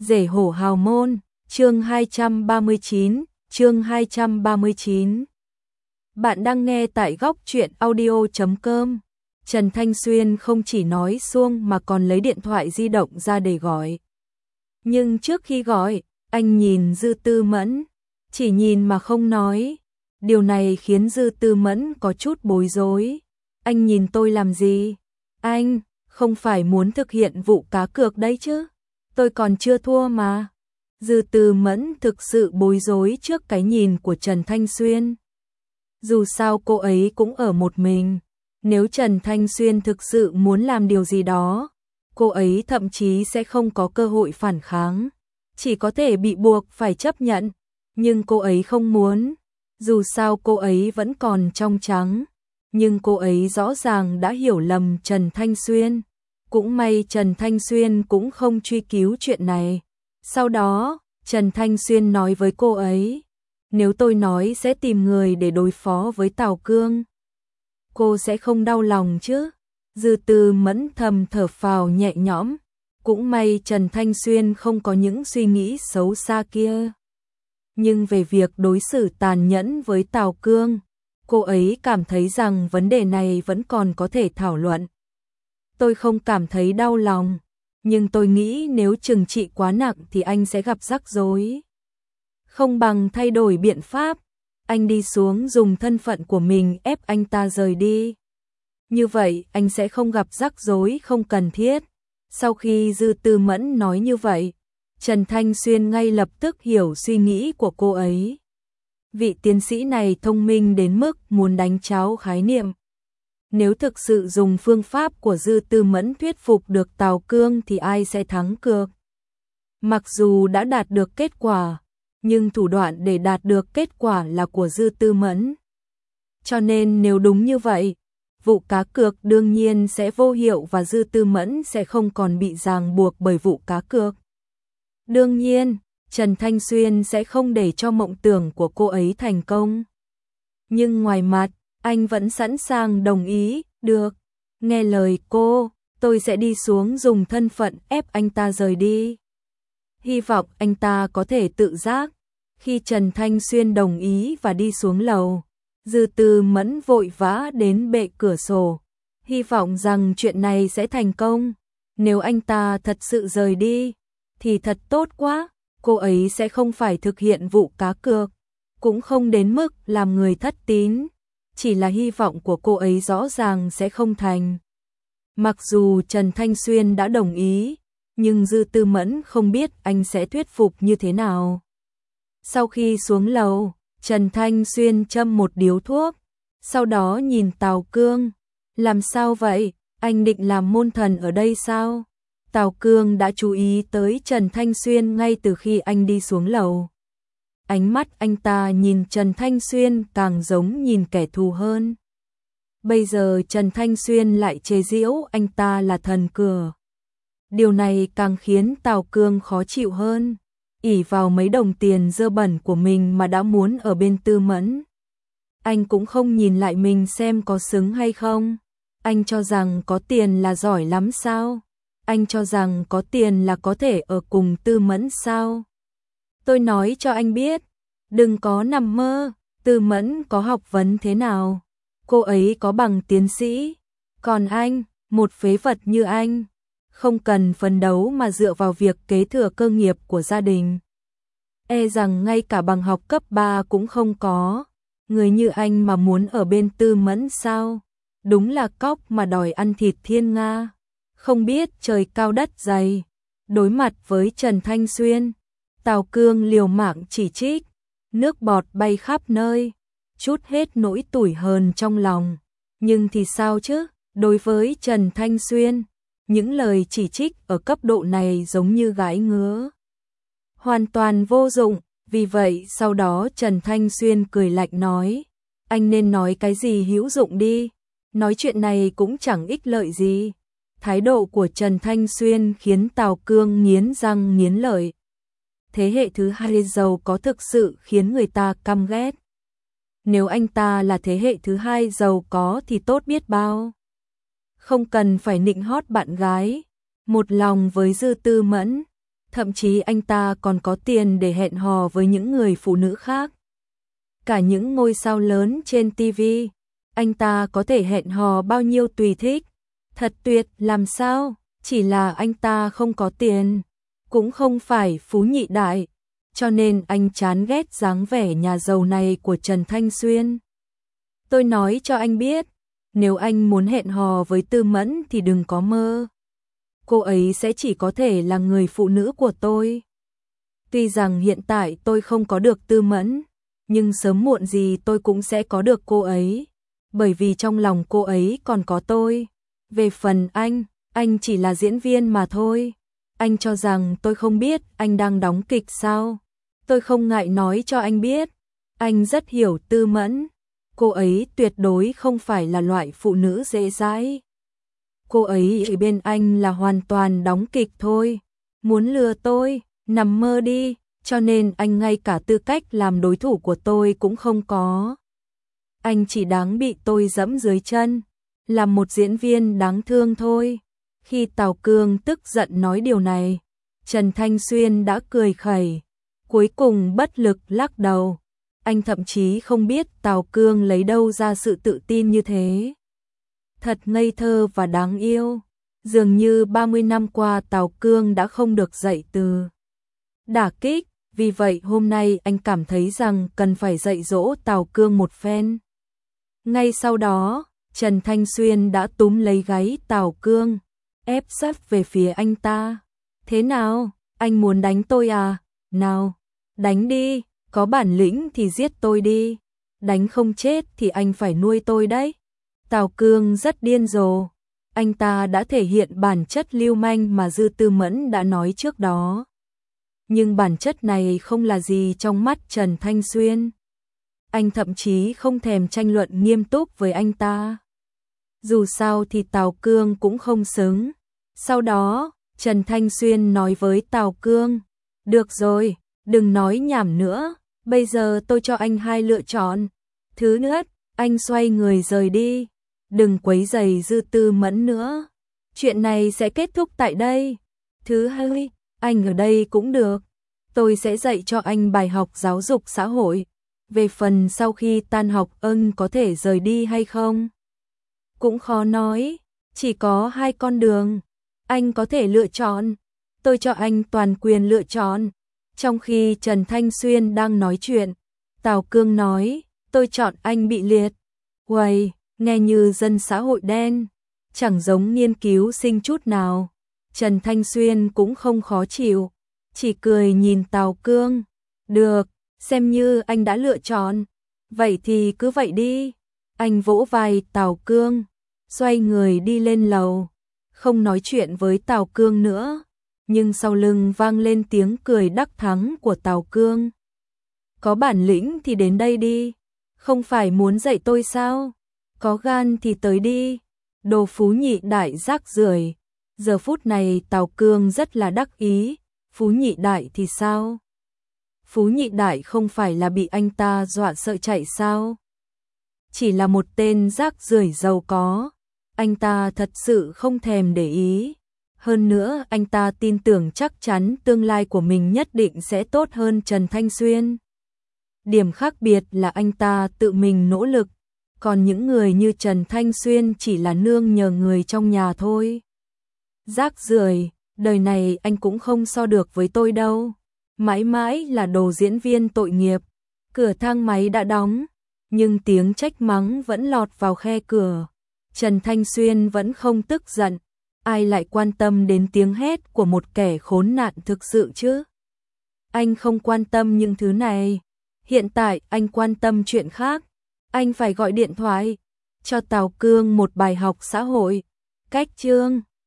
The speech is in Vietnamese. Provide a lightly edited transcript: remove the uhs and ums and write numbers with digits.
Rể hổ hào môn, chương 239. Bạn đang nghe tại góc truyện audio.com. Trần Thanh Xuyên không chỉ nói suông mà còn lấy điện thoại di động ra để gọi. Nhưng trước khi gọi, anh nhìn Dư Tư Mẫn, chỉ nhìn mà không nói. Điều này khiến Dư Tư Mẫn có chút bối rối. Anh nhìn tôi làm gì? Anh, không phải muốn thực hiện vụ cá cược đấy chứ? Tôi còn chưa thua mà. Dư Tư Mẫn thực sự bối rối trước cái nhìn của Trần Thanh Xuyên. Dù sao cô ấy cũng ở một mình. Nếu Trần Thanh Xuyên thực sự muốn làm điều gì đó, cô ấy thậm chí sẽ không có cơ hội phản kháng. Chỉ có thể bị buộc phải chấp nhận. Nhưng cô ấy không muốn. Dù sao cô ấy vẫn còn trong trắng. Nhưng cô ấy rõ ràng đã hiểu lầm Trần Thanh Xuyên. Cũng may Trần Thanh Xuyên cũng không truy cứu chuyện này. Sau đó, Trần Thanh Xuyên nói với cô ấy, nếu tôi nói sẽ tìm người để đối phó với Tào Cương, cô sẽ không đau lòng chứ? Dư Tư Mẫn thầm thở phào nhẹ nhõm, cũng may Trần Thanh Xuyên không có những suy nghĩ xấu xa kia. Nhưng về việc đối xử tàn nhẫn với Tào Cương, cô ấy cảm thấy rằng vấn đề này vẫn còn có thể thảo luận. Tôi không cảm thấy đau lòng, nhưng tôi nghĩ nếu trừng trị quá nặng thì anh sẽ gặp rắc rối. Không bằng thay đổi biện pháp, anh đi xuống dùng thân phận của mình ép anh ta rời đi. Như vậy anh sẽ không gặp rắc rối không cần thiết. Sau khi Dư Tư Mẫn nói như vậy, Trần Thanh Xuyên ngay lập tức hiểu suy nghĩ của cô ấy. Vị tiến sĩ này thông minh đến mức muốn đánh tráo khái niệm. Nếu thực sự dùng phương pháp của Dư Tư Mẫn thuyết phục được Tào Cương thì ai sẽ thắng cược? Mặc dù đã đạt được kết quả, nhưng thủ đoạn để đạt được kết quả là của Dư Tư Mẫn. Cho nên nếu đúng như vậy, vụ cá cược đương nhiên sẽ vô hiệu và Dư Tư Mẫn sẽ không còn bị ràng buộc bởi vụ cá cược. Đương nhiên, Trần Thanh Xuyên sẽ không để cho mộng tưởng của cô ấy thành công. Nhưng ngoài mặt, anh vẫn sẵn sàng đồng ý, được, nghe lời cô, tôi sẽ đi xuống dùng thân phận ép anh ta rời đi. Hy vọng anh ta có thể tự giác. Khi Trần Thanh Xuyên đồng ý và đi xuống lầu, Dư Tư Mẫn vội vã đến bệ cửa sổ, hy vọng rằng chuyện này sẽ thành công. Nếu anh ta thật sự rời đi, thì thật tốt quá, cô ấy sẽ không phải thực hiện vụ cá cược, cũng không đến mức làm người thất tín. Chỉ là hy vọng của cô ấy rõ ràng sẽ không thành. Mặc dù Trần Thanh Xuyên đã đồng ý, nhưng Dư Tư Mẫn không biết anh sẽ thuyết phục như thế nào. Sau khi xuống lầu, Trần Thanh Xuyên châm một điếu thuốc, sau đó nhìn Tào Cương. Làm sao vậy? Anh định làm môn thần ở đây sao? Tào Cương đã chú ý tới Trần Thanh Xuyên ngay từ khi anh đi xuống lầu. Ánh mắt anh ta nhìn Trần Thanh Xuyên càng giống nhìn kẻ thù hơn. Bây giờ Trần Thanh Xuyên lại chế giễu anh ta là thần cửa. Điều này càng khiến Tào Cương khó chịu hơn. Ỷ vào mấy đồng tiền dơ bẩn của mình mà đã muốn ở bên Tư Mẫn. Anh cũng không nhìn lại mình xem có xứng hay không. Anh cho rằng có tiền là giỏi lắm sao? Anh cho rằng có tiền là có thể ở cùng Tư Mẫn sao? Tôi nói cho anh biết, đừng có nằm mơ. Tư Mẫn có học vấn thế nào? Cô ấy có bằng tiến sĩ. Còn anh, một phế vật như anh, không cần phấn đấu mà dựa vào việc kế thừa cơ nghiệp của gia đình. E rằng ngay cả bằng học cấp 3 cũng không có. Người như anh mà muốn ở bên Tư Mẫn sao? Đúng là cóc mà đòi ăn thịt thiên nga. Không biết trời cao đất dày. Đối mặt với Trần Thanh Xuyên, Tào Cương liều mạng chỉ trích, nước bọt bay khắp nơi, trút hết nỗi tủi hờn trong lòng. Nhưng thì sao chứ? Đối với Trần Thanh Xuyên, những lời chỉ trích ở cấp độ này giống như gãi ngứa, hoàn toàn vô dụng. Vì vậy sau đó Trần Thanh Xuyên cười lạnh nói, anh nên nói cái gì hữu dụng đi, nói chuyện này cũng chẳng ích lợi gì. Thái độ của Trần Thanh Xuyên khiến Tào Cương nghiến răng nghiến lợi. Thế hệ thứ hai giàu có thực sự khiến người ta căm ghét. Nếu anh ta là thế hệ thứ hai giàu có thì tốt biết bao. Không cần phải nịnh hót bạn gái, một lòng với Dư Tư Mẫn. Thậm chí anh ta còn có tiền để hẹn hò với những người phụ nữ khác. Cả những ngôi sao lớn trên TV, anh ta có thể hẹn hò bao nhiêu tùy thích. Thật tuyệt, làm sao? Chỉ là anh ta không có tiền, cũng không phải phú nhị đại, cho nên anh chán ghét dáng vẻ nhà giàu này của Trần Thanh Xuyên. Tôi nói cho anh biết, nếu anh muốn hẹn hò với Tư Mẫn thì đừng có mơ. Cô ấy sẽ chỉ có thể là người phụ nữ của tôi. Tuy rằng hiện tại tôi không có được Tư Mẫn, nhưng sớm muộn gì tôi cũng sẽ có được cô ấy, bởi vì trong lòng cô ấy còn có tôi. Về phần anh chỉ là diễn viên mà thôi. Anh cho rằng tôi không biết anh đang đóng kịch sao? Tôi không ngại nói cho anh biết, anh rất hiểu Tư Mẫn. Cô ấy tuyệt đối không phải là loại phụ nữ dễ dãi. Cô ấy ở bên anh là hoàn toàn đóng kịch thôi. Muốn lừa tôi, nằm mơ đi, cho nên anh ngay cả tư cách làm đối thủ của tôi cũng không có. Anh chỉ đáng bị tôi dẫm dưới chân, làm một diễn viên đáng thương thôi. Khi Tào Cương tức giận nói điều này, Trần Thanh Xuyên đã cười khẩy, cuối cùng bất lực lắc đầu. Anh thậm chí không biết Tào Cương lấy đâu ra sự tự tin như thế. Thật ngây thơ và đáng yêu. Dường như 30 năm qua Tào Cương đã không được dạy từ đả kích, vì vậy hôm nay anh cảm thấy rằng cần phải dạy dỗ Tào Cương một phen. Ngay sau đó, Trần Thanh Xuyên đã túm lấy gáy Tào Cương, ép sát về phía anh ta. Thế nào, anh muốn đánh tôi à? Nào, đánh đi, có bản lĩnh thì giết tôi đi. Đánh không chết thì anh phải nuôi tôi đấy. Tào Cương rất điên rồ. Anh ta đã thể hiện bản chất lưu manh mà Dư Tư Mẫn đã nói trước đó. Nhưng bản chất này không là gì trong mắt Trần Thanh Xuyên. Anh thậm chí không thèm tranh luận nghiêm túc với anh ta. Dù sao thì Tào Cương cũng không xứng. Sau đó, Trần Thanh Xuyên nói với Tào Cương, được rồi, đừng nói nhảm nữa, bây giờ tôi cho anh hai lựa chọn. Thứ nhất, anh xoay người rời đi, đừng quấy rầy Dư Tư Mẫn nữa. Chuyện này sẽ kết thúc tại đây. Thứ hai, anh ở đây cũng được. Tôi sẽ dạy cho anh bài học giáo dục xã hội. Về phần sau khi tan học ân có thể rời đi hay không? Cũng khó nói, chỉ có hai con đường. Anh có thể lựa chọn, tôi cho anh toàn quyền lựa chọn. Trong khi Trần Thanh Xuyên đang nói chuyện, Tào Cương nói, tôi chọn anh bị liệt. Uầy, nghe như dân xã hội đen, chẳng giống nghiên cứu sinh chút nào. Trần Thanh Xuyên cũng không khó chịu, chỉ cười nhìn Tào Cương. Được, xem như anh đã lựa chọn, vậy thì cứ vậy đi. Anh vỗ vai Tào Cương, xoay người đi lên lầu, không nói chuyện với Tào Cương nữa, nhưng sau lưng vang lên tiếng cười đắc thắng của Tào Cương. Có bản lĩnh thì đến đây đi, không phải muốn dạy tôi sao? Có gan thì tới đi, đồ phú nhị đại rác rưởi. Giờ phút này Tào Cương rất là đắc ý, phú nhị đại thì sao? Phú nhị đại không phải là bị anh ta dọa sợ chạy sao? Chỉ là một tên rác rưởi giàu có, anh ta thật sự không thèm để ý. Hơn nữa anh ta tin tưởng chắc chắn tương lai của mình nhất định sẽ tốt hơn Trần Thanh Xuyên. Điểm khác biệt là anh ta tự mình nỗ lực, còn những người như Trần Thanh Xuyên chỉ là nương nhờ người trong nhà thôi. Rác rưởi, đời này anh cũng không so được với tôi đâu. Mãi mãi là đồ diễn viên tội nghiệp. Cửa thang máy đã đóng, nhưng tiếng trách mắng vẫn lọt vào khe cửa. Trần Thanh Xuyên vẫn không tức giận. Ai lại quan tâm đến tiếng hét của một kẻ khốn nạn thực sự chứ? Anh không quan tâm những thứ này. Hiện tại anh quan tâm chuyện khác. Anh phải gọi điện thoại cho Tào Cương một bài học xã hội. Cách chương